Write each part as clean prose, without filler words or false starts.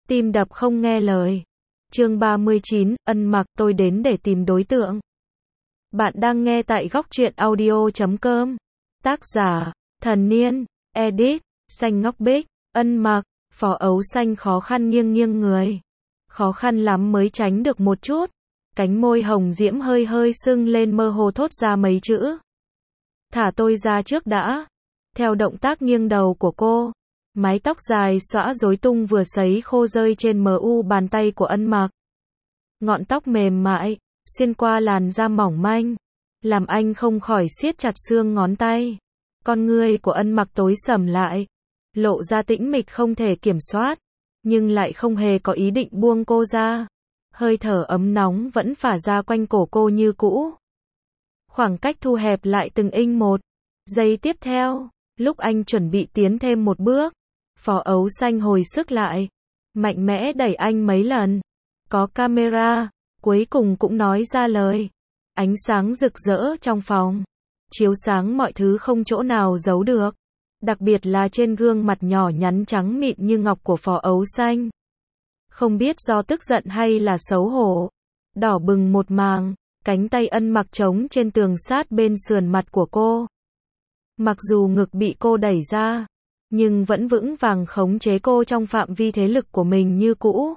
tim đập không nghe lời. Chương 39, Ân Mặc, tôi đến để tìm đối tượng. Bạn đang nghe tại góc truyện audio.com. Tác giả, Thần Niên, edit, Xanh Ngọc Bích, Ân Mặc, Phó Ấu Xanh khó khăn nghiêng nghiêng người. Khó khăn lắm mới tránh được một chút. Cánh môi hồng diễm hơi hơi sưng lên mơ hồ thốt ra mấy chữ. Thả tôi ra trước đã. Theo động tác nghiêng đầu của cô, mái tóc dài xõa rối tung vừa sấy khô rơi trên mu bàn tay của Ân Mặc. Ngọn tóc mềm mại, xuyên qua làn da mỏng manh, làm anh không khỏi siết chặt xương ngón tay. Con ngươi của Ân Mặc tối sầm lại, lộ ra tĩnh mịch không thể kiểm soát, nhưng lại không hề có ý định buông cô ra. Hơi thở ấm nóng vẫn phả ra quanh cổ cô như cũ. Khoảng cách thu hẹp lại từng inch một. Giây tiếp theo, lúc anh chuẩn bị tiến thêm một bước, Phó Ấu Xanh hồi sức lại, mạnh mẽ đẩy anh mấy lần. Có camera, cuối cùng cũng nói ra lời. Ánh sáng rực rỡ trong phòng, chiếu sáng mọi thứ không chỗ nào giấu được, đặc biệt là trên gương mặt nhỏ nhắn trắng mịn như ngọc của Phó Ấu Xanh. Không biết do tức giận hay là xấu hổ, đỏ bừng một màng, cánh tay Ân Mặc trống trên tường sát bên sườn mặt của cô. Mặc dù ngực bị cô đẩy ra, nhưng vẫn vững vàng khống chế cô trong phạm vi thế lực của mình như cũ.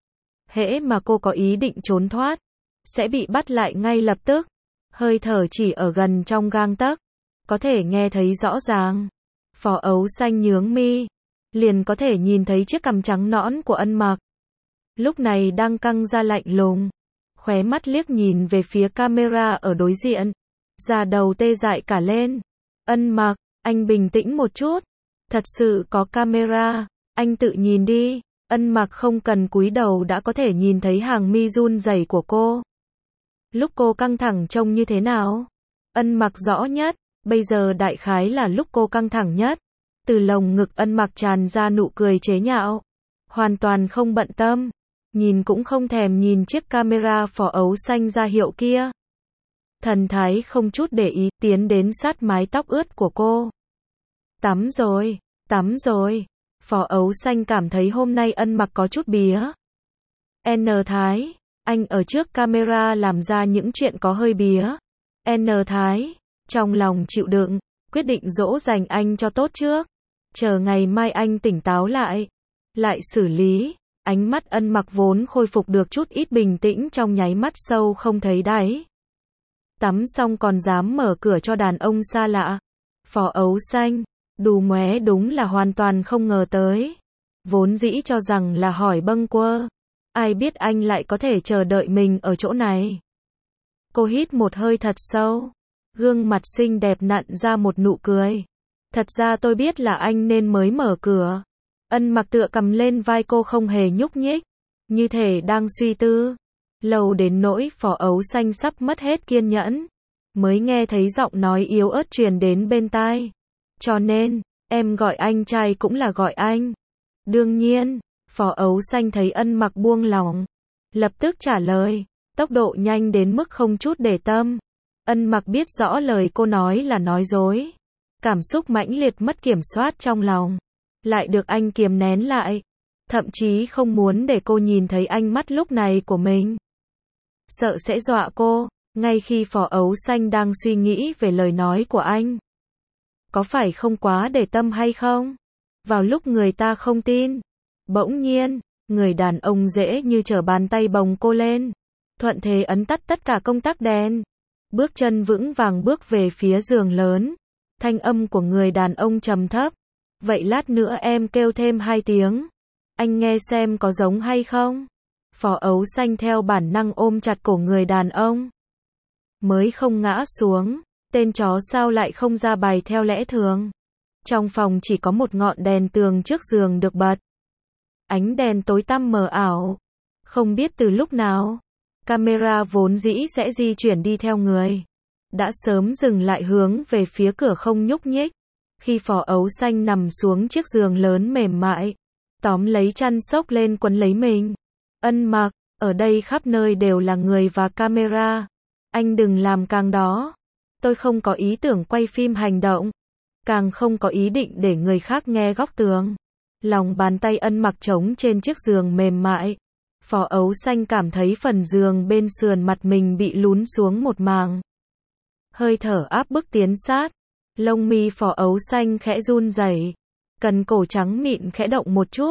Hễ mà cô có ý định trốn thoát, sẽ bị bắt lại ngay lập tức. Hơi thở chỉ ở gần trong gang tấc, có thể nghe thấy rõ ràng. Phó Ấu Xanh nhướng mi, liền có thể nhìn thấy chiếc cằm trắng nõn của Ân Mặc. Lúc này đang căng ra lạnh lùng, khóe mắt liếc nhìn về phía camera ở đối diện, da đầu tê dại cả lên. Ân Mặc, anh bình tĩnh một chút. Thật sự có camera, anh tự nhìn đi. Ân Mặc không cần cúi đầu đã có thể nhìn thấy hàng mi run rẩy của cô. Lúc cô căng thẳng trông như thế nào? Ân Mặc rõ nhất, bây giờ đại khái là lúc cô căng thẳng nhất. Từ lồng ngực Ân Mặc tràn ra nụ cười chế nhạo, hoàn toàn không bận tâm, nhìn cũng không thèm nhìn chiếc camera Phó Ấu Xanh ra hiệu kia. Thần thái không chút để ý, tiến đến sát mái tóc ướt của cô. Tắm rồi, tắm rồi. Phó Ấu Xanh cảm thấy hôm nay Ân Mặc có chút bía. N Thái, anh ở trước camera làm ra những chuyện có hơi bía. N Thái, trong lòng chịu đựng, quyết định dỗ dành anh cho tốt trước. Chờ ngày mai anh tỉnh táo lại xử lý. Ánh mắt Ân Mặc vốn khôi phục được chút ít bình tĩnh trong nháy mắt sâu không thấy đáy. Tắm xong còn dám mở cửa cho đàn ông xa lạ. Phó Ấu Xanh, đù móe đúng là hoàn toàn không ngờ tới. Vốn dĩ cho rằng là hỏi bâng quơ. Ai biết anh lại có thể chờ đợi mình ở chỗ này. Cô hít một hơi thật sâu. Gương mặt xinh đẹp nặn ra một nụ cười. Thật ra tôi biết là anh nên mới mở cửa. Ân Mặc tựa cầm lên vai cô không hề nhúc nhích, như thể đang suy tư. Lâu đến nỗi Phó Ấu Xanh sắp mất hết kiên nhẫn, mới nghe thấy giọng nói yếu ớt truyền đến bên tai. Cho nên, em gọi anh trai cũng là gọi anh. Đương nhiên, Phó Ấu Xanh thấy Ân Mặc buông lỏng, lập tức trả lời, tốc độ nhanh đến mức không chút để tâm. Ân Mặc biết rõ lời cô nói là nói dối. Cảm xúc mãnh liệt mất kiểm soát trong lòng, lại được anh kiềm nén lại. Thậm chí không muốn để cô nhìn thấy ánh mắt lúc này của mình. Sợ sẽ dọa cô, ngay khi Phó Ấu Xanh đang suy nghĩ về lời nói của anh. Có phải không quá để tâm hay không? Vào lúc người ta không tin, bỗng nhiên, người đàn ông dễ như trở bàn tay bồng cô lên, thuận thế ấn tắt tất cả công tắc đèn. Bước chân vững vàng bước về phía giường lớn. Thanh âm của người đàn ông trầm thấp. Vậy lát nữa em kêu thêm 2 tiếng. Anh nghe xem có giống hay không? Phó Ấu Xanh theo bản năng ôm chặt cổ người đàn ông. Mới không ngã xuống, tên chó sao lại không ra bài theo lẽ thường. Trong phòng chỉ có một ngọn đèn tường trước giường được bật. Ánh đèn tối tăm mờ ảo. Không biết từ lúc nào, camera vốn dĩ sẽ di chuyển đi theo người, đã sớm dừng lại hướng về phía cửa không nhúc nhích. Khi Phó Ấu Xanh nằm xuống chiếc giường lớn mềm mại, tóm lấy chăn xốc lên quấn lấy mình. Ân Mặc, ở đây khắp nơi đều là người và camera. Anh đừng làm càng đó. Tôi không có ý tưởng quay phim hành động, càng không có ý định để người khác nghe góc tường. Lòng bàn tay Ân Mặc trống trên chiếc giường mềm mại. Phó Ấu Xanh cảm thấy phần giường bên sườn mặt mình bị lún xuống một mảng. Hơi thở áp bức tiến sát. Lông mi Phó Ấu Xanh khẽ run rẩy. Cần cổ trắng mịn khẽ động một chút.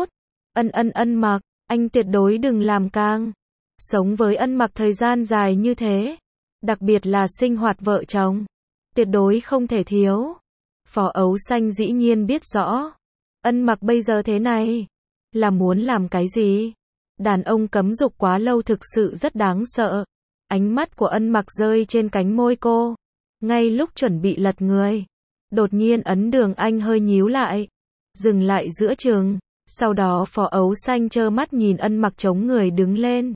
Ân Mặc, anh tuyệt đối đừng làm càng. Sống với Ân Mặc thời gian dài như thế. Đặc biệt là sinh hoạt vợ chồng. Tuyệt đối không thể thiếu. Phó Ấu Xanh dĩ nhiên biết rõ. Ân Mặc bây giờ thế này. Là muốn làm cái gì? Đàn ông cấm dục quá lâu thực sự rất đáng sợ. Ánh mắt của Ân Mặc rơi trên cánh môi cô. Ngay lúc chuẩn bị lật người. Đột nhiên ấn đường anh hơi nhíu lại. Dừng lại giữa chừng. Sau đó Phó Ấu Xanh trơ mắt nhìn Ân Mặc chống người đứng lên.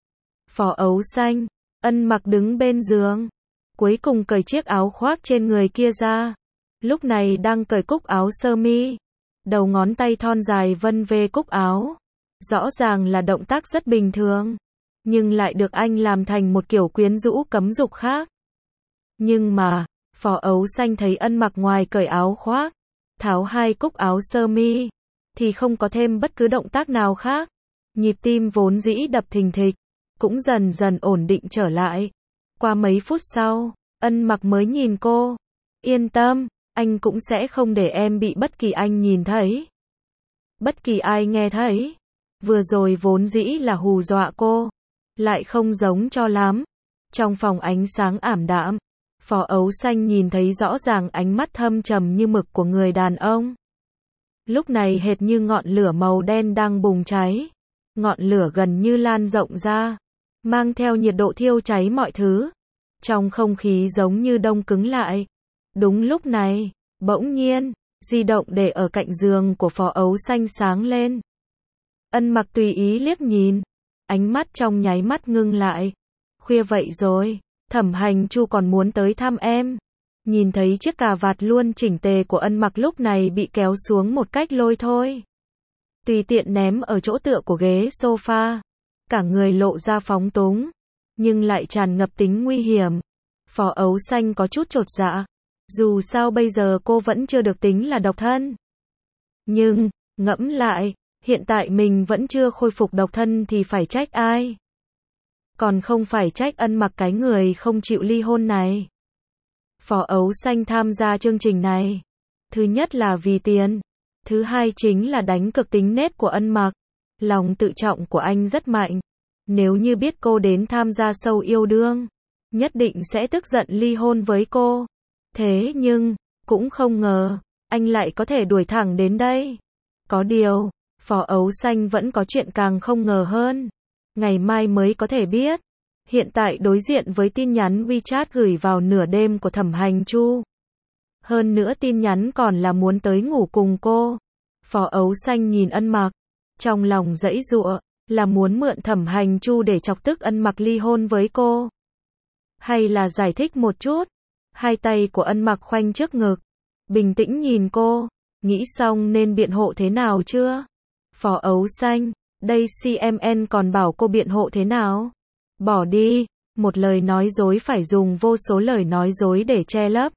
Phó Ấu Xanh. Ân Mặc đứng bên giường. Cuối cùng cởi chiếc áo khoác trên người kia ra. Lúc này đang cởi cúc áo sơ mi. Đầu ngón tay thon dài vân về cúc áo. Rõ ràng là động tác rất bình thường. Nhưng lại được anh làm thành một kiểu quyến rũ cấm dục khác. Nhưng mà, Phó Ấu Xanh thấy Ân Mặc ngoài cởi áo khoác, tháo hai cúc áo sơ mi, thì không có thêm bất cứ động tác nào khác. Nhịp tim vốn dĩ đập thình thịch, cũng dần dần ổn định trở lại. Qua mấy phút sau, Ân Mặc mới nhìn cô. Yên tâm, anh cũng sẽ không để em bị bất kỳ anh nhìn thấy. Bất kỳ ai nghe thấy. Vừa rồi vốn dĩ là hù dọa cô. Lại không giống cho lắm. Trong phòng ánh sáng ảm đạm, Phó Ấu Xanh nhìn thấy rõ ràng ánh mắt thâm trầm như mực của người đàn ông. Lúc này hệt như ngọn lửa màu đen đang bùng cháy. Ngọn lửa gần như lan rộng ra, mang theo nhiệt độ thiêu cháy mọi thứ. Trong không khí giống như đông cứng lại. Đúng lúc này, bỗng nhiên, di động để ở cạnh giường của Phó Ấu Xanh sáng lên. Ân Mặc tùy ý liếc nhìn, ánh mắt trong nháy mắt ngưng lại. Khuya vậy rồi, Thẩm Hành Chu còn muốn tới thăm em. Nhìn thấy chiếc cà vạt luôn chỉnh tề của Ân Mặc lúc này bị kéo xuống một cách lôi thôi. Tùy tiện ném ở chỗ tựa của ghế sofa. Cả người lộ ra phóng túng, nhưng lại tràn ngập tính nguy hiểm. Phó Ấu Xanh có chút chột dạ. Dù sao bây giờ cô vẫn chưa được tính là độc thân. Nhưng, ngẫm lại, hiện tại mình vẫn chưa khôi phục độc thân thì phải trách ai? Còn không phải trách Ân Mặc cái người không chịu ly hôn này. Phó Ấu Xanh tham gia chương trình này. Thứ nhất là vì tiền. Thứ hai chính là đánh cực tính nết của Ân Mặc. Lòng tự trọng của anh rất mạnh. Nếu như biết cô đến tham gia show yêu đương, nhất định sẽ tức giận ly hôn với cô. Thế nhưng, cũng không ngờ, anh lại có thể đuổi thẳng đến đây. Có điều, Phó Ấu Xanh vẫn có chuyện càng không ngờ hơn. Ngày mai mới có thể biết. Hiện tại đối diện với tin nhắn WeChat gửi vào nửa đêm của Thẩm Hành Chu. Hơn nữa tin nhắn còn là muốn tới ngủ cùng cô. Phó Ấu Xanh nhìn Ân Mặc. Trong lòng giãy giụa, là muốn mượn Thẩm Hành Chu để chọc tức Ân Mặc ly hôn với cô. Hay là giải thích một chút. Hai tay của Ân Mặc khoanh trước ngực. Bình tĩnh nhìn cô. Nghĩ xong nên biện hộ thế nào chưa? Phó Ấu Xanh, đây CMN còn bảo cô biện hộ thế nào? Bỏ đi, một lời nói dối phải dùng vô số lời nói dối để che lấp.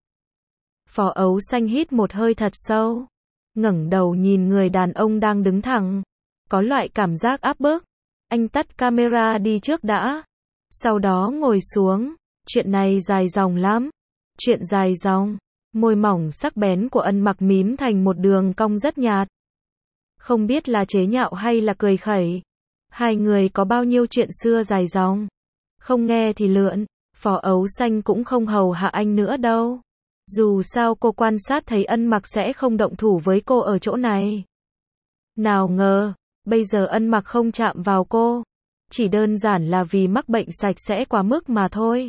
Phó Ấu Xanh hít một hơi thật sâu. Ngẩng đầu nhìn người đàn ông đang đứng thẳng. Có loại cảm giác áp bức. Anh tắt camera đi trước đã. Sau đó ngồi xuống. Chuyện này dài dòng lắm. Chuyện dài dòng. Môi mỏng sắc bén của Ân Mặc mím thành một đường cong rất nhạt. Không biết là chế nhạo hay là cười khẩy. Hai người có bao nhiêu chuyện xưa dài dòng. Không nghe thì lượn. Phó Ấu Xanh cũng không hầu hạ anh nữa đâu. Dù sao cô quan sát thấy Ân Mặc sẽ không động thủ với cô ở chỗ này. Nào ngờ, bây giờ Ân Mặc không chạm vào cô. Chỉ đơn giản là vì mắc bệnh sạch sẽ quá mức mà thôi.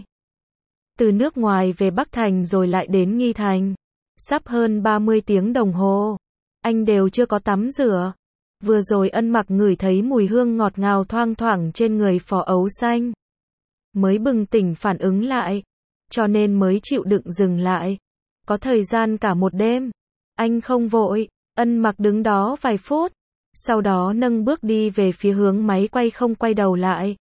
Từ nước ngoài về Bắc Thành rồi lại đến Nghi Thành. Sắp hơn 30 tiếng đồng hồ. Anh đều chưa có tắm rửa. Vừa rồi Ân Mặc ngửi thấy mùi hương ngọt ngào thoang thoảng trên người Phó Ấu Xanh. Mới bừng tỉnh phản ứng lại. Cho nên mới chịu đựng dừng lại. Có thời gian cả một đêm. Anh không vội. Ân Mặc đứng đó vài phút. Sau đó nâng bước đi về phía hướng máy quay không quay đầu lại.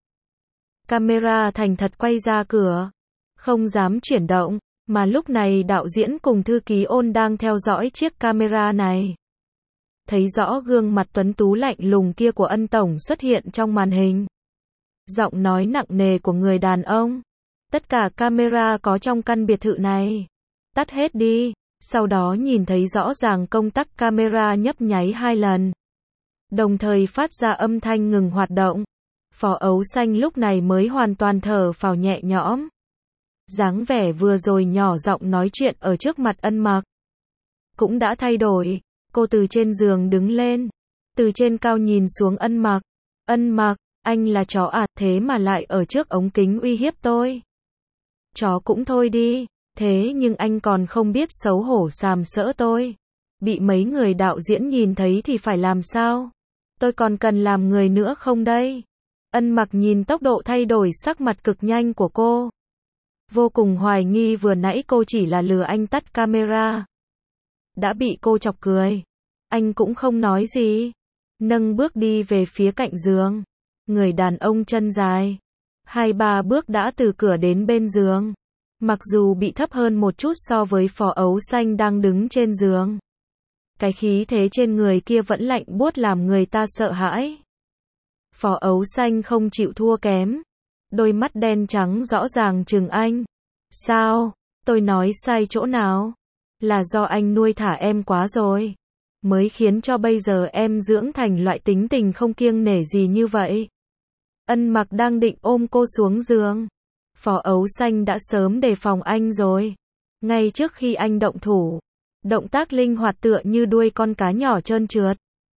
Camera thành thật quay ra cửa. Không dám chuyển động. Mà lúc này đạo diễn cùng thư ký Ôn đang theo dõi chiếc camera này. thấy rõ gương mặt tuấn tú lạnh lùng kia của Ân tổng xuất hiện trong màn hình. Giọng nói nặng nề của người đàn ông. Tất cả camera có trong căn biệt thự này, tắt hết đi. Sau đó nhìn thấy rõ ràng công tắc camera nhấp nháy 2 lần, đồng thời phát ra âm thanh ngừng hoạt động. Phó Ấu Xanh lúc này mới hoàn toàn thở phào nhẹ nhõm. Dáng vẻ vừa rồi nhỏ giọng nói chuyện ở trước mặt Ân Mặc cũng đã thay đổi. Cô từ trên giường đứng lên, từ trên cao nhìn xuống Ân Mặc. Ân Mặc, anh là chó à, thế mà lại ở trước ống kính uy hiếp tôi. Chó cũng thôi đi, thế nhưng anh còn không biết xấu hổ sàm sỡ tôi. Bị mấy người đạo diễn nhìn thấy thì phải làm sao? Tôi còn cần làm người nữa không đây? Ân Mặc nhìn tốc độ thay đổi sắc mặt cực nhanh của cô, vô cùng hoài nghi vừa nãy cô chỉ là lừa anh tắt camera. Đã bị cô chọc cười. Anh cũng không nói gì, nâng bước đi về phía cạnh giường. Người đàn ông chân dài, 2-3 bước đã từ cửa đến bên giường. Mặc dù bị thấp hơn một chút so với Phó Ấu Xanh đang đứng trên giường, cái khí thế trên người kia vẫn lạnh buốt làm người ta sợ hãi. Phó Ấu Xanh không chịu thua kém, đôi mắt đen trắng rõ ràng trừng anh. Sao? Tôi nói sai chỗ nào? Là do anh nuôi thả em quá rồi, mới khiến cho bây giờ em dưỡng thành loại tính tình không kiêng nể gì như vậy. Ân Mặc đang định ôm cô xuống giường. Phó Ấu Xanh đã sớm đề phòng anh rồi. Ngay trước khi anh động thủ, động tác linh hoạt tựa như đuôi con cá nhỏ trơn trượt,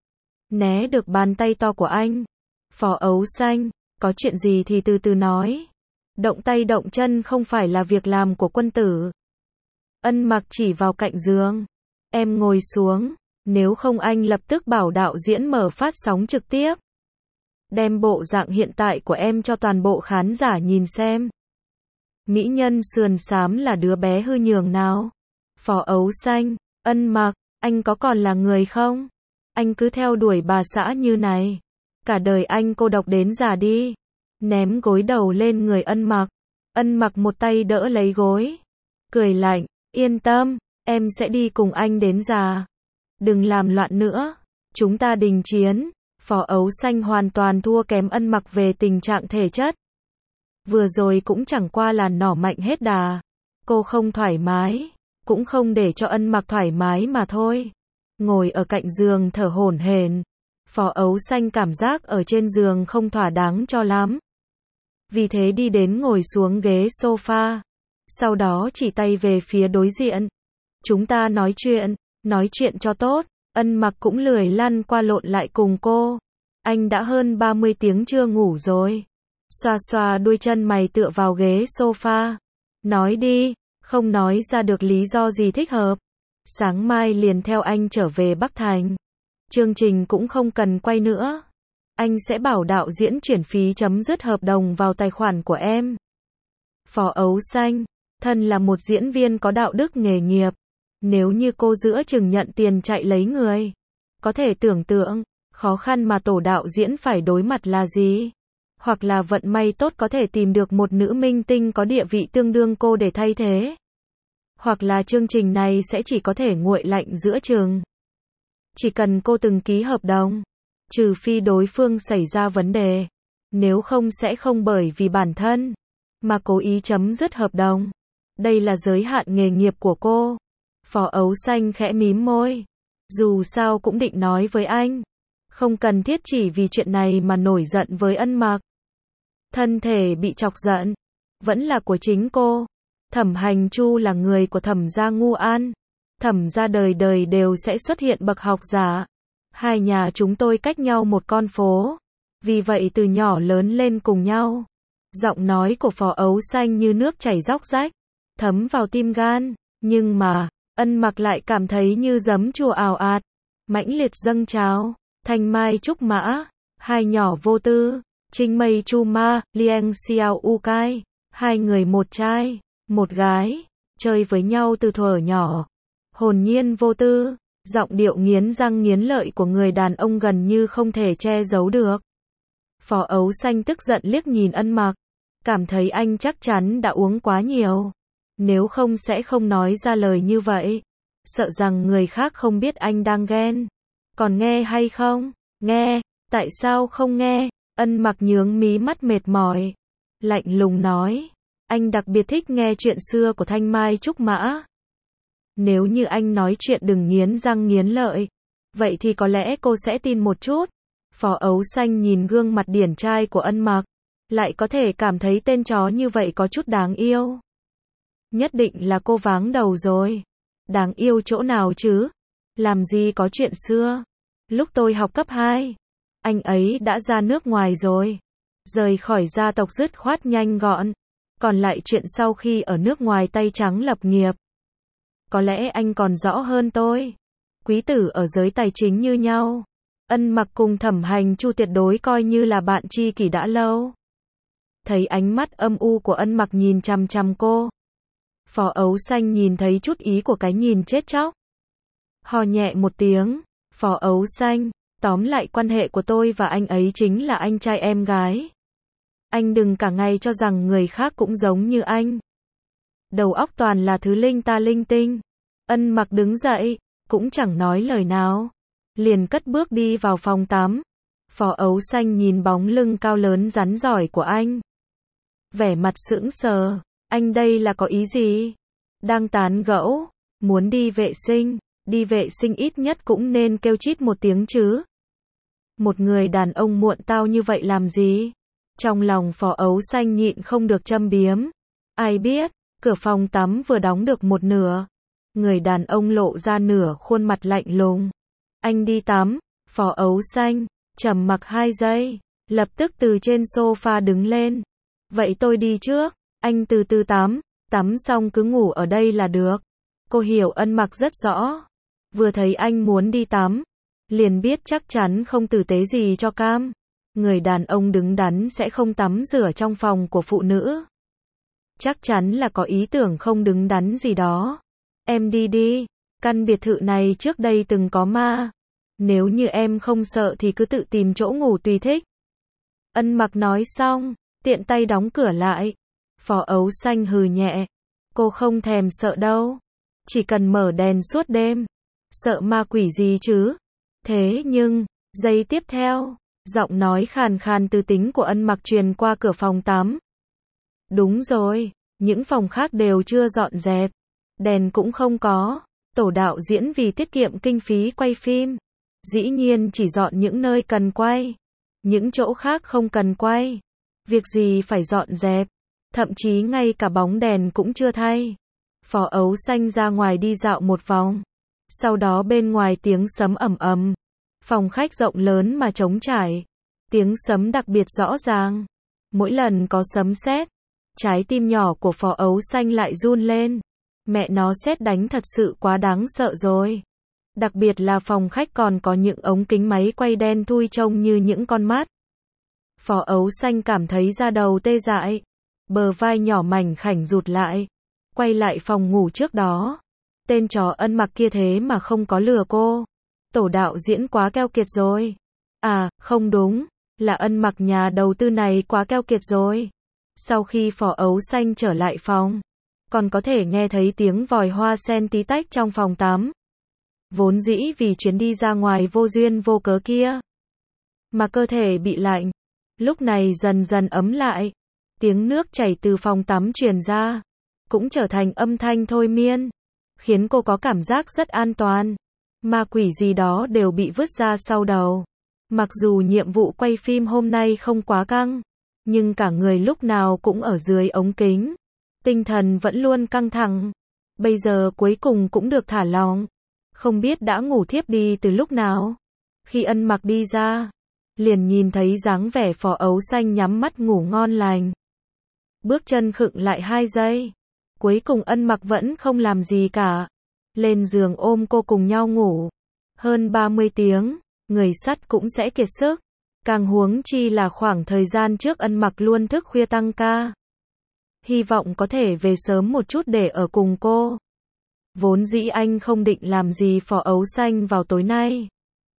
né được bàn tay to của anh. Phó Ấu Xanh, có chuyện gì thì từ từ nói. Động tay động chân không phải là việc làm của quân tử. Ân Mặc chỉ vào cạnh giường. Em ngồi xuống, nếu không anh lập tức bảo đạo diễn mở phát sóng trực tiếp, đem bộ dạng hiện tại của em cho toàn bộ khán giả nhìn xem. Mỹ nhân sườn xám là đứa bé hư nhường nào? Phó Ấu Xanh, Ân Mặc, anh có còn là người không? Anh cứ theo đuổi bà xã như này, cả đời anh cô độc đến già đi. Ném gối đầu lên người Ân Mặc. Ân Mặc một tay đỡ lấy gối, cười lạnh, yên tâm, em sẽ đi cùng anh đến già. Đừng làm loạn nữa, chúng ta đình chiến. Phó Ấu Xanh hoàn toàn thua kém Ân Mặc về tình trạng thể chất. Vừa rồi cũng chẳng qua là nỏ mạnh hết đà. Cô không thoải mái, cũng không để cho Ân Mặc thoải mái mà thôi. Ngồi ở cạnh giường thở hổn hển. Phó Ấu Xanh cảm giác ở trên giường không thỏa đáng cho lắm, vì thế đi đến ngồi xuống ghế sofa. Sau đó chỉ tay về phía đối diện. Chúng ta nói chuyện cho tốt. Ân Mặc cũng lười lăn qua lộn lại cùng cô. Anh đã hơn 30 tiếng chưa ngủ rồi. Xoa xoa đuôi chân mày tựa vào ghế sofa. Nói đi, không nói ra được lý do gì thích hợp. Sáng mai liền theo anh trở về Bắc Thành. Chương trình cũng không cần quay nữa. Anh sẽ bảo đạo diễn chuyển phí chấm dứt hợp đồng vào tài khoản của em. Phó Ấu Xanh, thân là một diễn viên có đạo đức nghề nghiệp. Nếu như cô giữa chừng nhận tiền chạy lấy người, có thể tưởng tượng, khó khăn mà tổ đạo diễn phải đối mặt là gì. Hoặc là vận may tốt có thể tìm được một nữ minh tinh có địa vị tương đương cô để thay thế. Hoặc là chương trình này sẽ chỉ có thể nguội lạnh giữa chừng. Chỉ cần cô từng ký hợp đồng, trừ phi đối phương xảy ra vấn đề, nếu không sẽ không bởi vì bản thân mà cố ý chấm dứt hợp đồng. Đây là giới hạn nghề nghiệp của cô. Phó Ấu Xanh khẽ mím môi. Dù sao cũng định nói với anh, không cần thiết chỉ vì chuyện này mà nổi giận với Ân Mặc. Thân thể bị chọc giận vẫn là của chính cô. Thẩm Hành Chu là người của Thẩm gia Ngu An. Thẩm gia đời đời đều sẽ xuất hiện bậc học giả. Hai nhà chúng tôi cách nhau một con phố, vì vậy từ nhỏ lớn lên cùng nhau. Giọng nói của Phó Ấu Xanh như nước chảy róc rách, thấm vào tim gan. Nhưng mà, Ân Mặc lại cảm thấy như giấm chua ào ạt, mãnh liệt dâng trào. Thanh Mai Trúc Mã, hai nhỏ vô tư, Trinh Mây Chu Ma, Liang Xiao U Cai, hai người một trai, một gái, chơi với nhau từ thuở nhỏ, hồn nhiên vô tư. Giọng điệu nghiến răng nghiến lợi của người đàn ông gần như không thể che giấu được. Phó Ấu Xanh tức giận liếc nhìn Ân Mặc, cảm thấy anh chắc chắn đã uống quá nhiều. Nếu không sẽ không nói ra lời như vậy. Sợ rằng người khác không biết anh đang ghen. Còn nghe hay không? Nghe, tại sao không nghe? Ân Mặc nhướng mí mắt mệt mỏi, lạnh lùng nói, anh đặc biệt thích nghe chuyện xưa của Thanh Mai Trúc Mã. Nếu như anh nói chuyện đừng nghiến răng nghiến lợi, vậy thì có lẽ cô sẽ tin một chút. Phó Ấu Xanh nhìn gương mặt điển trai của Ân Mặc, lại có thể cảm thấy tên chó như vậy có chút đáng yêu. Nhất định là cô váng đầu rồi. Đáng yêu chỗ nào chứ? Làm gì có chuyện xưa. Lúc tôi học cấp 2, anh ấy đã ra nước ngoài rồi. Rời khỏi gia tộc dứt khoát nhanh gọn. Còn lại chuyện sau khi ở nước ngoài tay trắng lập nghiệp. Có lẽ anh còn rõ hơn tôi. Quý tử ở giới tài chính như nhau. Ân Mặc cùng Thẩm Hành Chu tuyệt đối coi như là bạn tri kỷ đã lâu. Thấy ánh mắt âm u của Ân Mặc nhìn chằm chằm cô, Phó Ấu Xanh nhìn thấy chút ý của cái nhìn chết chóc. Hò nhẹ một tiếng, Phó Ấu Xanh, tóm lại quan hệ của tôi và anh ấy chính là anh trai em gái. Anh đừng cả ngày cho rằng người khác cũng giống như anh. Đầu óc toàn là thứ linh ta linh tinh. Ân Mặc đứng dậy, cũng chẳng nói lời nào, liền cất bước đi vào phòng tắm. Phó Ấu Xanh nhìn bóng lưng cao lớn rắn giỏi của anh, vẻ mặt sững sờ. Anh đây là có ý gì? Đang tán gẫu, muốn đi vệ sinh ít nhất cũng nên kêu chít một tiếng chứ. Một người đàn ông muộn tao như vậy làm gì? Trong lòng Phó Ấu Xanh nhịn không được châm biếm. Ai biết, cửa phòng tắm vừa đóng được một nửa, người đàn ông lộ ra nửa khuôn mặt lạnh lùng. Anh đi tắm. Phó Ấu Xanh trầm mặc 2 giây, lập tức từ trên sofa đứng lên. Vậy tôi đi trước, anh từ từ tắm, tắm xong cứ ngủ ở đây là được. Cô hiểu Ân Mặc rất rõ, vừa thấy anh muốn đi tắm, liền biết chắc chắn không tử tế gì cho cam. Người đàn ông đứng đắn sẽ không tắm rửa trong phòng của phụ nữ. Chắc chắn là có ý tưởng không đứng đắn gì đó. Em đi đi, căn biệt thự này trước đây từng có ma. Nếu như em không sợ thì cứ tự tìm chỗ ngủ tùy thích. Ân Mặc nói xong, tiện tay đóng cửa lại. Phó Ấu Xanh hừ nhẹ. Cô không thèm sợ đâu. Chỉ cần mở đèn suốt đêm. Sợ ma quỷ gì chứ? Thế nhưng, giây tiếp theo, giọng nói khàn khàn tư tính của Ân Mặc truyền qua cửa phòng tắm. Đúng rồi, những phòng khác đều chưa dọn dẹp. Đèn cũng không có. Tổ đạo diễn vì tiết kiệm kinh phí quay phim, dĩ nhiên chỉ dọn những nơi cần quay. Những chỗ khác không cần quay. Việc gì phải dọn dẹp. Thậm chí ngay cả bóng đèn cũng chưa thay. Phó Ấu Xanh ra ngoài đi dạo một vòng. Sau đó bên ngoài tiếng sấm ầm ầm. Phòng khách rộng lớn mà trống trải. Tiếng sấm đặc biệt rõ ràng. Mỗi lần có sấm sét, trái tim nhỏ của Phó Ấu Xanh lại run lên. Mẹ nó, sét đánh thật sự quá đáng sợ rồi. Đặc biệt là phòng khách còn có những ống kính máy quay đen thui trông như những con mắt. Phó Ấu Xanh cảm thấy da đầu tê dại. Bờ vai nhỏ mảnh khảnh rụt lại. Quay lại phòng ngủ trước đó. Tên chó Ân Mặc kia thế mà không có lừa cô. Tổ đạo diễn quá keo kiệt rồi. À, không đúng. Là Ân Mặc nhà đầu tư này quá keo kiệt rồi. Sau khi Phó Ấu Xanh trở lại phòng, còn có thể nghe thấy tiếng vòi hoa sen tí tách trong phòng tắm. Vốn dĩ vì chuyến đi ra ngoài vô duyên vô cớ kia, mà cơ thể bị lạnh, lúc này dần dần ấm lại. Tiếng nước chảy từ phòng tắm truyền ra, cũng trở thành âm thanh thôi miên, khiến cô có cảm giác rất an toàn. Ma quỷ gì đó đều bị vứt ra sau đầu. Mặc dù nhiệm vụ quay phim hôm nay không quá căng, nhưng cả người lúc nào cũng ở dưới ống kính. Tinh thần vẫn luôn căng thẳng. Bây giờ cuối cùng cũng được thả lỏng. Không biết đã ngủ thiếp đi từ lúc nào. Khi Ân Mặc đi ra, liền nhìn thấy dáng vẻ Phó Ấu Xanh nhắm mắt ngủ ngon lành. Bước chân khựng lại 2 giây. Cuối cùng Ân Mặc vẫn không làm gì cả. Lên giường ôm cô cùng nhau ngủ. Hơn 30 tiếng, người sắt cũng sẽ kiệt sức. Càng huống chi là khoảng thời gian trước Ân Mặc luôn thức khuya tăng ca. Hy vọng có thể về sớm một chút để ở cùng cô. Vốn dĩ anh không định làm gì Phó Ấu Xanh vào tối nay.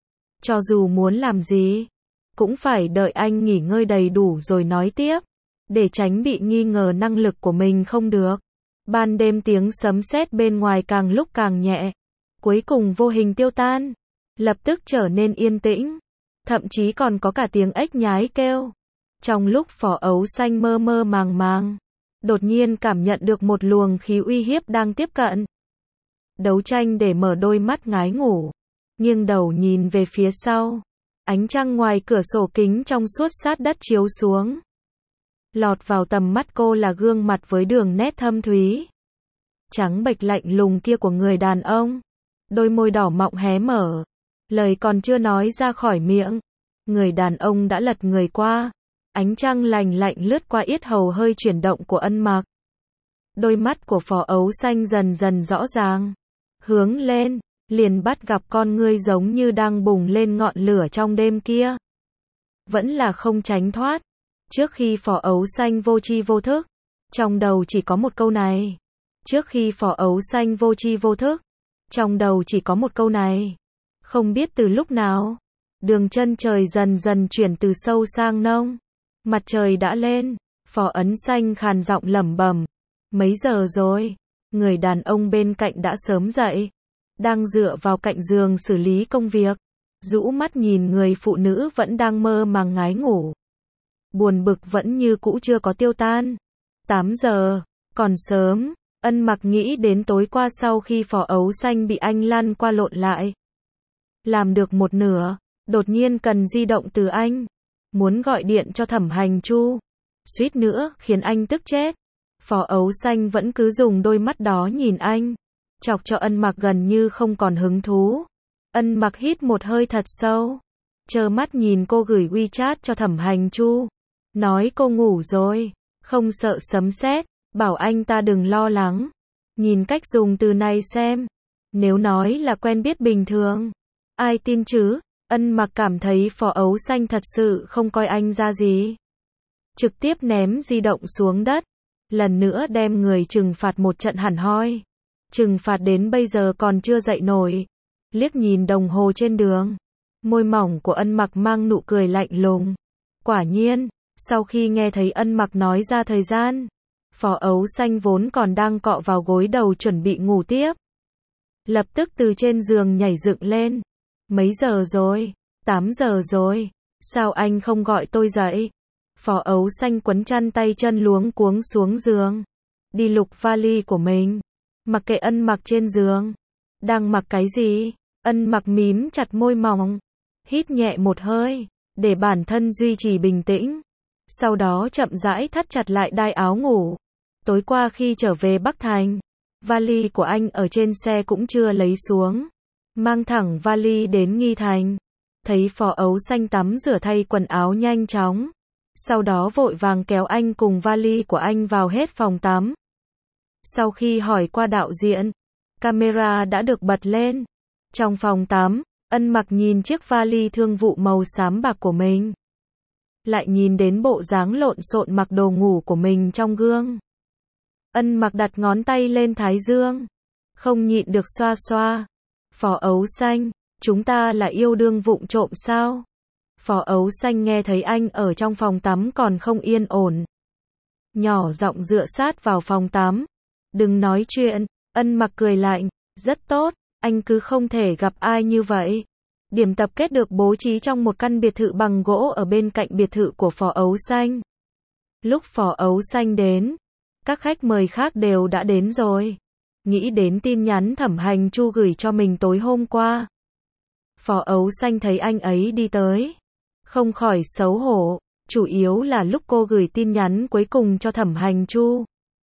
Cho dù muốn làm gì, cũng phải đợi anh nghỉ ngơi đầy đủ rồi nói tiếp, để tránh bị nghi ngờ năng lực của mình không được. Ban đêm tiếng sấm sét bên ngoài càng lúc càng nhẹ, cuối cùng vô hình tiêu tan. lập tức trở nên yên tĩnh. Thậm chí còn có cả tiếng ếch nhái kêu. Trong lúc Phó Ấu Xanh mơ mơ màng màng, đột nhiên cảm nhận được một luồng khí uy hiếp đang tiếp cận. Đấu tranh để mở đôi mắt ngái ngủ, nghiêng đầu nhìn về phía sau. Ánh trăng ngoài cửa sổ kính trong suốt sát đất chiếu xuống. Lọt vào tầm mắt cô là gương mặt với đường nét thâm thúy, trắng bệch lạnh lùng kia của người đàn ông. Đôi môi đỏ mọng hé mở. Lời còn chưa nói ra khỏi miệng, người đàn ông đã lật người qua. Ánh trăng lành lạnh lướt qua yết hầu hơi chuyển động của Ân Mặc. Đôi mắt của Phó Ấu Xanh dần dần rõ ràng. Hướng lên, liền bắt gặp con ngươi giống như đang bùng lên ngọn lửa trong đêm kia. Vẫn là không tránh thoát. Trước khi Phó Ấu Xanh vô tri vô thức, trong đầu chỉ có một câu này. Trước khi Phó Ấu Xanh vô tri vô thức, trong đầu chỉ có một câu này. Không biết từ lúc nào, đường chân trời dần dần chuyển từ sâu sang nông. Mặt trời đã lên, Phó Ấn Xanh khàn giọng lẩm bẩm. Mấy giờ rồi? Người đàn ông bên cạnh đã sớm dậy, đang dựa vào cạnh giường xử lý công việc, rũ mắt nhìn người phụ nữ vẫn đang mơ màng ngái ngủ. Buồn bực vẫn như cũ chưa có tiêu tan. 8 giờ, còn sớm. Ân Mặc nghĩ đến tối qua sau khi Phó Ấu Xanh bị anh lăn qua lộn lại. Làm được một nửa, đột nhiên cần di động từ anh. Muốn gọi điện cho Thẩm Hành Chu. Suýt nữa khiến anh tức chết. Phó Ấu Xanh vẫn cứ dùng đôi mắt đó nhìn anh, chọc cho Ân Mặc gần như không còn hứng thú. Ân Mặc hít một hơi thật sâu, trơ mắt nhìn cô gửi WeChat cho Thẩm Hành Chu, nói cô ngủ rồi, không sợ sấm sét, bảo anh ta đừng lo lắng. Nhìn cách dùng từ này xem, nếu nói là quen biết bình thường, ai tin chứ? Ân Mặc cảm thấy Phó Ấu Xanh thật sự không coi anh ra gì. Trực tiếp ném di động xuống đất, lần nữa đem người trừng phạt một trận hẳn hoi. Trừng phạt đến bây giờ còn chưa dậy nổi. Liếc nhìn đồng hồ trên đường, môi mỏng của Ân Mặc mang nụ cười lạnh lùng. Quả nhiên, sau khi nghe thấy Ân Mặc nói ra thời gian, Phó Ấu Xanh vốn còn đang cọ vào gối đầu chuẩn bị ngủ tiếp, lập tức từ trên giường nhảy dựng lên. Mấy giờ rồi? 8 giờ rồi. Sao anh không gọi tôi dậy? Phó Ấu Xanh quấn chăn tay chân luống cuống xuống giường, đi lục vali của mình. Mặc kệ Ân Mặc trên giường đang mặc cái gì. Ân Mặc mím chặt môi mỏng, hít nhẹ một hơi, để bản thân duy trì bình tĩnh. Sau đó chậm rãi thắt chặt lại đai áo ngủ. Tối qua khi trở về Bắc Thành, vali của anh ở trên xe cũng chưa lấy xuống, mang thẳng vali đến Nghi Thành. Thấy Phó Ấu Xanh tắm rửa thay quần áo nhanh chóng, sau đó vội vàng kéo anh cùng vali của anh vào hết phòng tắm. Sau khi hỏi qua đạo diễn, camera đã được bật lên. Trong phòng tắm, Ân Mặc nhìn chiếc vali thương vụ màu xám bạc của mình, lại nhìn đến bộ dáng lộn xộn mặc đồ ngủ của mình trong gương. Ân Mặc đặt ngón tay lên thái dương, không nhịn được xoa xoa. Phó Ấu Xanh, chúng ta là yêu đương vụng trộm sao? Phó Ấu Xanh nghe thấy anh ở trong phòng tắm còn không yên ổn, nhỏ giọng dựa sát vào phòng tắm. Đừng nói chuyện. Ân Mặc cười lạnh. Rất tốt, anh cứ không thể gặp ai như vậy. Điểm tập kết được bố trí trong một căn biệt thự bằng gỗ ở bên cạnh biệt thự của Phó Ấu Xanh. Lúc Phó Ấu Xanh đến, các khách mời khác đều đã đến rồi. Nghĩ đến tin nhắn Thẩm Hành Chu gửi cho mình tối hôm qua, Phó Ấu Xanh thấy anh ấy đi tới, không khỏi xấu hổ. Chủ yếu là lúc cô gửi tin nhắn cuối cùng cho Thẩm Hành Chu.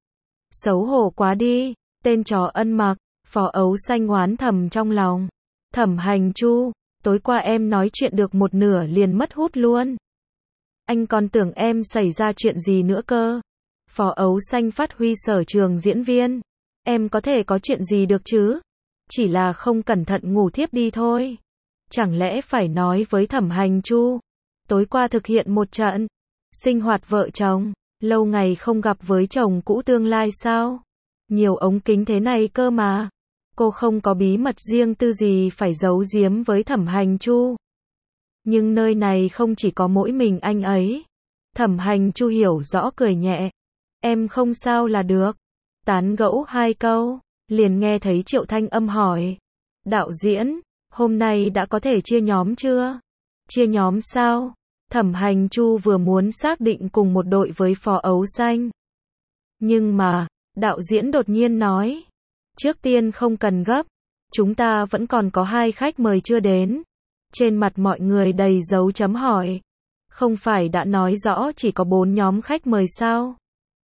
Xấu hổ quá đi, tên chó Ân Mặc. Phó Ấu Xanh oán thầm trong lòng. Thẩm Hành Chu, tối qua em nói chuyện được một nửa liền mất hút luôn. Anh còn tưởng em xảy ra chuyện gì nữa cơ. Phó Ấu Xanh phát huy sở trường diễn viên. Em có thể có chuyện gì được chứ? Chỉ là không cẩn thận ngủ thiếp đi thôi. Chẳng lẽ phải nói với Thẩm Hành Chu, tối qua thực hiện một trận sinh hoạt vợ chồng, lâu ngày không gặp với chồng cũ tương lai sao? Nhiều ống kính thế này cơ mà. Cô không có bí mật riêng tư gì phải giấu giếm với Thẩm Hành Chu. Nhưng nơi này không chỉ có mỗi mình anh ấy. Thẩm Hành Chu hiểu rõ cười nhẹ. Em không sao là được. Tán gẫu 2 câu, liền nghe thấy Triệu Thanh Âm hỏi. Đạo diễn, Hôm nay đã có thể chia nhóm chưa? Chia nhóm sao? Thẩm Hành Chu vừa muốn xác định cùng một đội với Phó Ấu Xanh. Nhưng mà, đạo diễn đột nhiên nói. Trước tiên không cần gấp. Chúng ta vẫn còn có 2 khách mời chưa đến. Trên mặt mọi người đầy dấu chấm hỏi. Không phải đã nói rõ chỉ có 4 nhóm khách mời sao?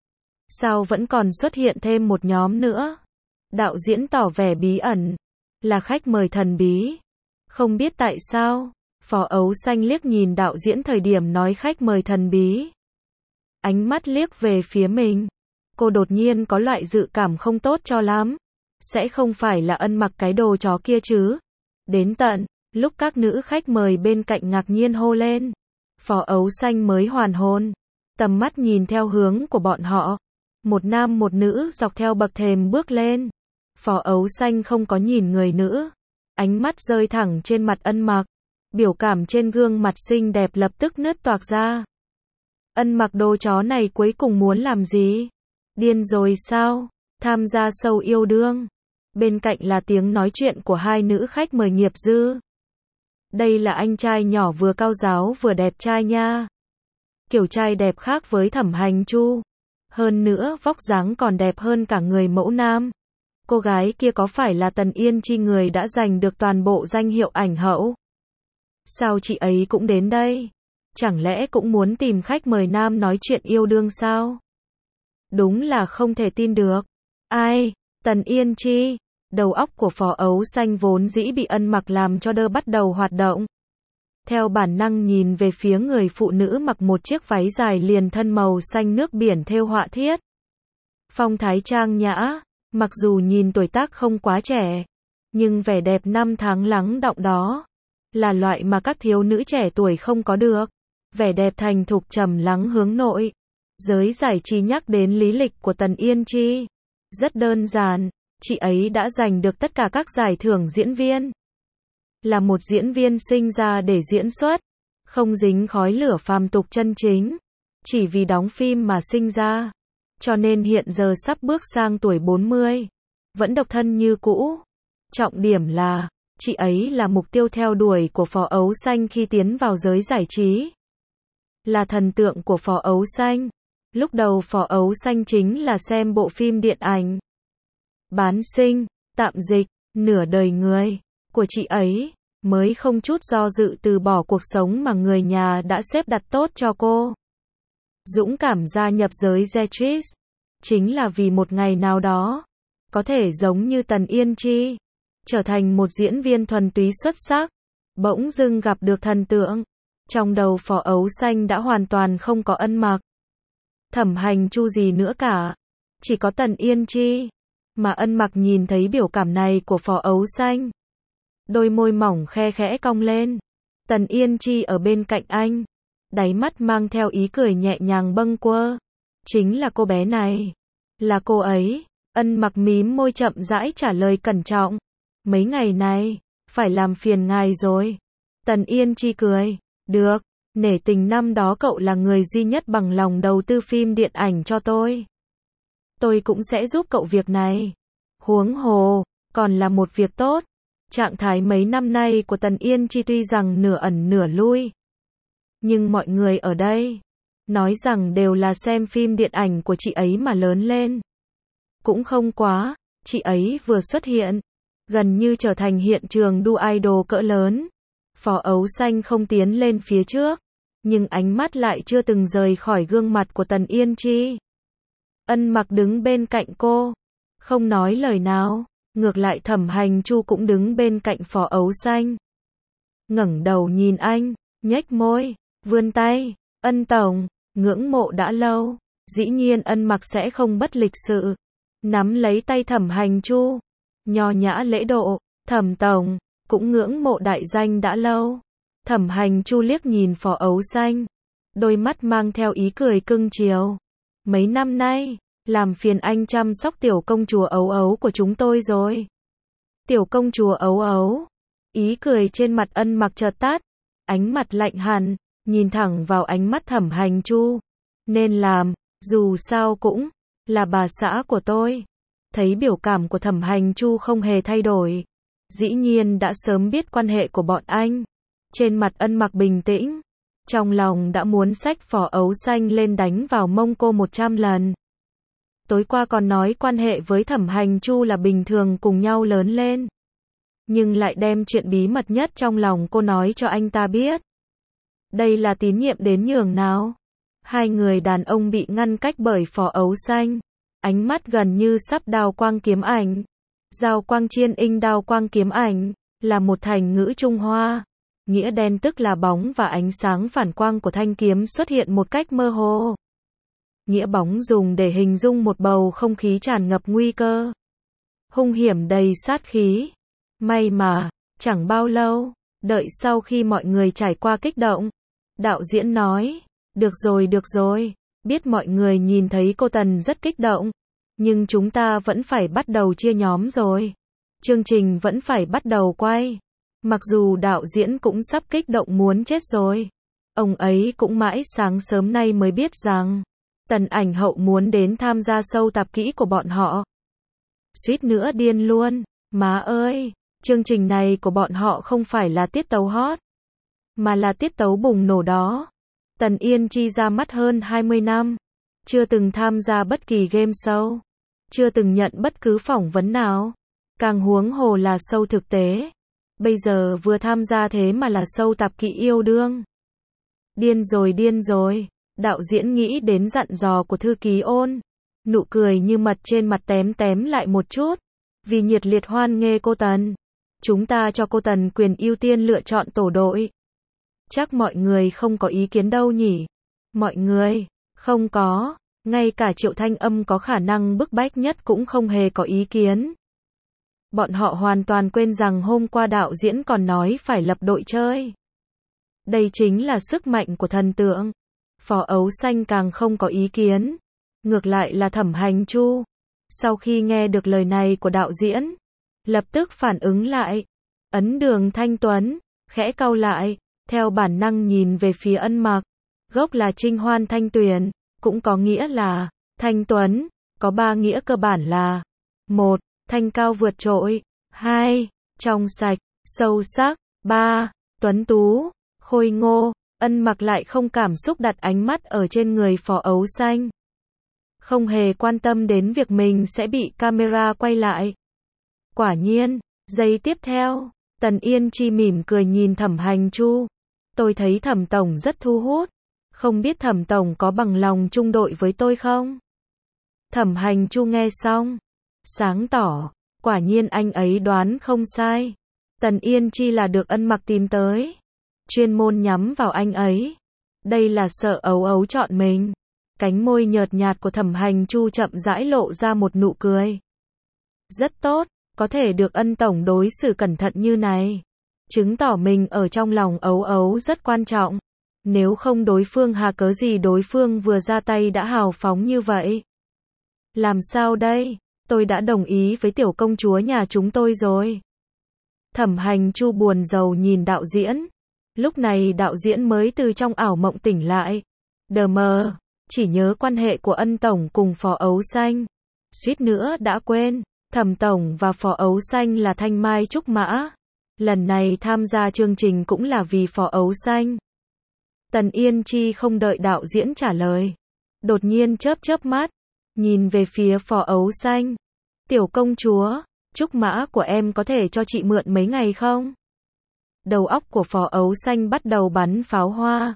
Sao vẫn còn xuất hiện thêm một nhóm nữa? Đạo diễn tỏ vẻ bí ẩn. Là khách mời thần bí. Không biết tại sao, Phó Ấu Xanh liếc nhìn đạo diễn thời điểm nói khách mời thần bí. Ánh mắt liếc về phía mình. Cô đột nhiên có loại dự cảm không tốt cho lắm. Sẽ không phải là Ân mặc cái đồ chó kia chứ? Đến tận lúc các nữ khách mời bên cạnh ngạc nhiên hô lên, Phó Ấu Xanh mới hoàn hồn. Tầm mắt nhìn theo hướng của bọn họ. Một nam một nữ dọc theo bậc thềm bước lên. Phó Ấu Xanh không có nhìn người nữ. Ánh mắt rơi thẳng trên mặt Ân mặc. Biểu cảm trên gương mặt xinh đẹp lập tức nứt toạc ra. Ân mặc đồ chó này cuối cùng muốn làm gì? Điên rồi sao? Tham gia show yêu đương. Bên cạnh là tiếng nói chuyện của 2 nữ khách mời nghiệp dư. Đây là anh trai nhỏ vừa cao giáo vừa đẹp trai nha. Kiểu trai đẹp khác với Thẩm Hành Chu. Hơn nữa vóc dáng còn đẹp hơn cả người mẫu nam. Cô gái kia có phải là Tần Yên Chi, người đã giành được toàn bộ danh hiệu ảnh hậu? Sao chị ấy cũng đến đây? Chẳng lẽ cũng muốn tìm khách mời nam nói chuyện yêu đương sao? Đúng là không thể tin được. Ai? Tần Yên Chi? Đầu óc của Phó Ấu Xanh vốn dĩ bị Ân mặc làm cho đơ bắt đầu hoạt động. Theo bản năng nhìn về phía người phụ nữ mặc một chiếc váy dài liền thân màu xanh nước biển thêu họa tiết. Phong thái trang nhã, mặc dù nhìn tuổi tác không quá trẻ, nhưng vẻ đẹp năm tháng lắng đọng đó là loại mà các thiếu nữ trẻ tuổi không có được. Vẻ đẹp thành thục trầm lắng hướng nội. Giới giải trí nhắc đến lý lịch của Tần Yên Chi. Rất đơn giản, chị ấy đã giành được tất cả các giải thưởng diễn viên. Là một diễn viên sinh ra để diễn xuất, không dính khói lửa phàm tục chân chính. Chỉ vì đóng phim mà sinh ra. Cho nên hiện giờ sắp bước sang tuổi 40. Vẫn độc thân như cũ. Trọng điểm là, chị ấy là mục tiêu theo đuổi của Phó Ấu Xanh khi tiến vào giới giải trí. Là thần tượng của Phó Ấu Xanh. Lúc đầu Phó Ấu Xanh chính là xem bộ phim điện ảnh Bán Sinh, Tạm Dịch, Nửa Đời Người của chị ấy, mới không chút do dự từ bỏ cuộc sống mà người nhà đã xếp đặt tốt cho cô. Dũng cảm gia nhập giới Zetriz, chính là vì một ngày nào đó, có thể giống như Tần Yên Chi, trở thành một diễn viên thuần túy xuất sắc. Bỗng dưng gặp được thần tượng. Trong đầu Phó Ấu Xanh đã hoàn toàn không có Ân mặc, Thẩm Hành Chu gì nữa cả. Chỉ có Tần Yên Chi. Mà Ân mặc nhìn thấy biểu cảm này của Phó Ấu Xanh. Đôi môi mỏng khe khẽ cong lên. Tần Yên Chi ở bên cạnh anh. Đáy mắt mang theo ý cười nhẹ nhàng bâng quơ. Chính là cô bé này. Là cô ấy. Ân mặc mím môi chậm rãi trả lời cẩn trọng. Mấy ngày này, phải làm phiền ngài rồi. Tần Yên Chi cười. Được, nể tình năm đó cậu là người duy nhất bằng lòng đầu tư phim điện ảnh cho tôi. Tôi cũng sẽ giúp cậu việc này. Huống hồ, còn là một việc tốt. Trạng thái mấy năm nay của Tần Yên Chi tuy rằng nửa ẩn nửa lui. Nhưng mọi người ở đây nói rằng đều là xem phim điện ảnh của chị ấy mà lớn lên. Cũng không quá, chị ấy vừa xuất hiện, gần như trở thành hiện trường đua idol cỡ lớn. Phó Ấu Xanh không tiến lên phía trước, nhưng ánh mắt lại chưa từng rời khỏi gương mặt của Tần Yên Chi. Ân mặc đứng bên cạnh cô, không nói lời nào, ngược lại Thẩm Hành Chu cũng đứng bên cạnh Phó Ấu Xanh. Ngẩng đầu nhìn anh, nhếch môi, vươn tay, Ân tổng, ngưỡng mộ đã lâu, dĩ nhiên Ân mặc sẽ không bất lịch sự. Nắm lấy tay Thẩm Hành Chu, nho nhã lễ độ, Thẩm tổng, cũng ngưỡng mộ đại danh đã lâu. Thẩm Hành Chu liếc nhìn Phó Ấu Xanh, đôi mắt mang theo ý cười cưng chiều. Mấy năm nay, làm phiền anh chăm sóc tiểu công chúa Ấu Ấu của chúng tôi rồi. Tiểu công chúa Ấu Ấu, ý cười trên mặt Ân mặc chợt tắt, ánh mặt lạnh hẳn, nhìn thẳng vào ánh mắt Thẩm Hành Chu. Nên làm, dù sao cũng là bà xã của tôi. Thấy biểu cảm của Thẩm Hành Chu không hề thay đổi, dĩ nhiên đã sớm biết quan hệ của bọn anh. Trên mặt Ân Mặc bình tĩnh, trong lòng đã muốn xách Phó Ấu Xanh lên đánh vào mông cô 100 lần. Tối qua còn nói quan hệ với Thẩm Hành Chu là bình thường cùng nhau lớn lên. Nhưng lại đem chuyện bí mật nhất trong lòng cô nói cho anh ta biết. Đây là tín nhiệm đến nhường nào. Hai người đàn ông bị ngăn cách bởi Phó Ấu Xanh. Ánh mắt gần như sắp đao quang kiếm ảnh. Dao quang chiên inh đao quang kiếm ảnh, là một thành ngữ Trung Hoa. Nghĩa đen tức là bóng và ánh sáng phản quang của thanh kiếm xuất hiện một cách mơ hồ. Nghĩa bóng dùng để hình dung một bầu không khí tràn ngập nguy cơ. Hung hiểm đầy sát khí. May mà, chẳng bao lâu, đợi sau khi mọi người trải qua kích động, đạo diễn nói, được rồi, biết mọi người nhìn thấy cô Tần rất kích động, nhưng chúng ta vẫn phải bắt đầu chia nhóm rồi. Chương trình vẫn phải bắt đầu quay. Mặc dù đạo diễn cũng sắp kích động muốn chết rồi. Ông ấy cũng mãi sáng sớm nay mới biết rằng Tần Ảnh Hậu muốn đến tham gia show tạp kỹ của bọn họ. Suýt nữa điên luôn. Má ơi, chương trình này của bọn họ không phải là tiết tấu hot, mà là tiết tấu bùng nổ đó. Tần Yên Chi ra mắt hơn 20 năm, chưa từng tham gia bất kỳ game show, chưa từng nhận bất cứ phỏng vấn nào, càng huống hồ là show thực tế. Bây giờ vừa tham gia thế mà là show tạp kỹ yêu đương. Điên rồi, đạo diễn nghĩ đến dặn dò của thư ký Ôn. Nụ cười như mật trên mặt tém lại một chút, vì nhiệt liệt hoan nghênh cô Tần. Chúng ta cho cô Tần quyền ưu tiên lựa chọn tổ đội. Chắc mọi người không có ý kiến đâu nhỉ? Mọi người, không có, ngay cả Triệu Thanh Âm có khả năng bức bách nhất cũng không hề có ý kiến. Bọn họ hoàn toàn quên rằng hôm qua đạo diễn còn nói phải lập đội chơi. Đây chính là sức mạnh của thần tượng. Phó Ấu Xanh càng không có ý kiến. Ngược lại là Thẩm Hành Chu. Sau khi nghe được lời này của đạo diễn, lập tức phản ứng lại. Ấn Đường Thanh Tuấn, khẽ cau lại, theo bản năng nhìn về phía Ân Mặc. Gốc là Trinh Hoan Thanh Tuyền, cũng có nghĩa là Thanh Tuấn, có 3 nghĩa cơ bản là: 1. Thanh cao vượt trội. 2. Trong sạch, sâu sắc. 3. Tuấn tú, khôi ngô. Ân Mặc lại không cảm xúc đặt ánh mắt ở trên người Phó Ấu Xanh. Không hề quan tâm đến việc mình sẽ bị camera quay lại. Quả nhiên, giây tiếp theo, Tần Yên Chi mỉm cười nhìn Thẩm Hành Chu. Tôi thấy Thẩm Tổng rất thu hút. Không biết Thẩm Tổng có bằng lòng chung đội với tôi không? Thẩm Hành Chu nghe xong, sáng tỏ, quả nhiên anh ấy đoán không sai. Tần Yên Chi là được Ân Mặc tìm tới, chuyên môn nhắm vào anh ấy. Đây là sợ Ấu Ấu chọn mình. Cánh môi nhợt nhạt của Thẩm Hành Chu chậm rãi lộ ra một nụ cười. Rất tốt, có thể được Ân Tổng đối xử cẩn thận như này, chứng tỏ mình ở trong lòng Ấu Ấu rất quan trọng. Nếu không đối phương hà cớ gì đối phương vừa ra tay đã hào phóng như vậy. Làm sao đây? Tôi đã đồng ý với tiểu công chúa nhà chúng tôi rồi. Thẩm Hành Chu buồn rầu nhìn đạo diễn. Lúc này đạo diễn mới từ trong ảo mộng tỉnh lại. Đờ mờ, chỉ nhớ quan hệ của Ân Tổng cùng Phó Ấu Xanh. Suýt nữa đã quên, Thẩm Tổng và Phó Ấu Xanh là thanh mai trúc mã. Lần này tham gia chương trình cũng là vì Phó Ấu Xanh. Tần Yên Chi không đợi đạo diễn trả lời, đột nhiên chớp mắt, nhìn về phía Phó Ấu Xanh. Tiểu công chúa, trúc mã của em có thể cho chị mượn mấy ngày không? Đầu óc của Phó Ấu Xanh bắt đầu bắn pháo hoa.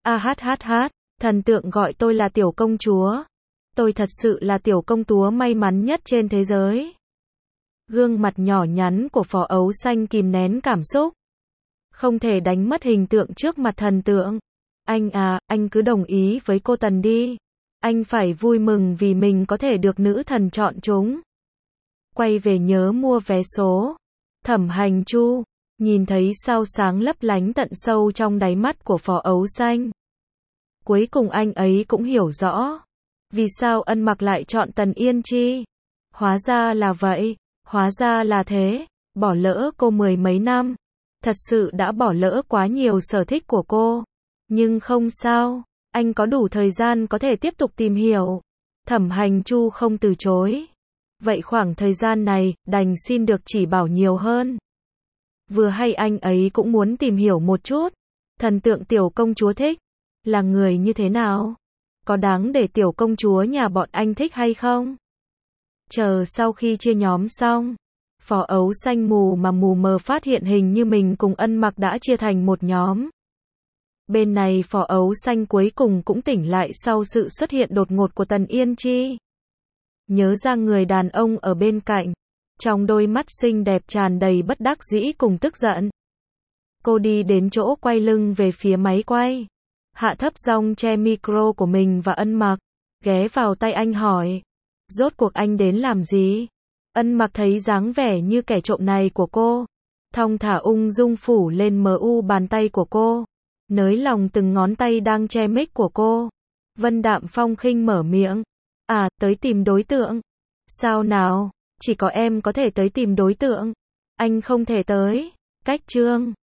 Thần tượng gọi tôi là tiểu công chúa. Tôi thật sự là tiểu công chúa may mắn nhất trên thế giới. Gương mặt nhỏ nhắn của Phó Ấu Xanh kìm nén cảm xúc. Không thể đánh mất hình tượng trước mặt thần tượng. Anh à, anh cứ đồng ý với cô Tần đi. Anh phải vui mừng vì mình có thể được nữ thần chọn chúng. Quay về nhớ mua vé số. Thẩm Hành Chu nhìn thấy sao sáng lấp lánh tận sâu trong đáy mắt của Phó Ấu Xanh. Cuối cùng anh ấy cũng hiểu rõ vì sao Ân Mặc lại chọn Tần Yên Chi. Hóa ra là vậy, hóa ra là thế. Bỏ lỡ cô 10 mấy năm, thật sự đã bỏ lỡ quá nhiều sở thích của cô. Nhưng không sao, anh có đủ thời gian có thể tiếp tục tìm hiểu. Thẩm Hành Chu không từ chối. Vậy khoảng thời gian này, đành xin được chỉ bảo nhiều hơn. Vừa hay anh ấy cũng muốn tìm hiểu một chút. Thần tượng tiểu công chúa thích là người như thế nào? Có đáng để tiểu công chúa nhà bọn anh thích hay không? Chờ sau khi chia nhóm xong, Phó Ấu Xanh mù mà mù mờ phát hiện hình như mình cùng Ân Mặc đã chia thành một nhóm. Bên này Phó Ấu Xanh cuối cùng cũng tỉnh lại sau sự xuất hiện đột ngột của Tần Yên Chi. Nhớ ra người đàn ông ở bên cạnh, trong đôi mắt xinh đẹp tràn đầy bất đắc dĩ cùng tức giận. Cô đi đến chỗ quay lưng về phía máy quay, hạ thấp giọng che micro của mình và Ân Mặc, ghé vào tay anh hỏi, rốt cuộc anh đến làm gì? Ân Mặc thấy dáng vẻ như kẻ trộm này của cô, thong thả ung dung phủ lên bàn tay của cô, nới lòng từng ngón tay đang che mic của cô. Vân Đạm Phong khinh mở miệng, à, tới tìm đối tượng. Sao nào, chỉ có em có thể tới tìm đối tượng, anh không thể tới. Cách chương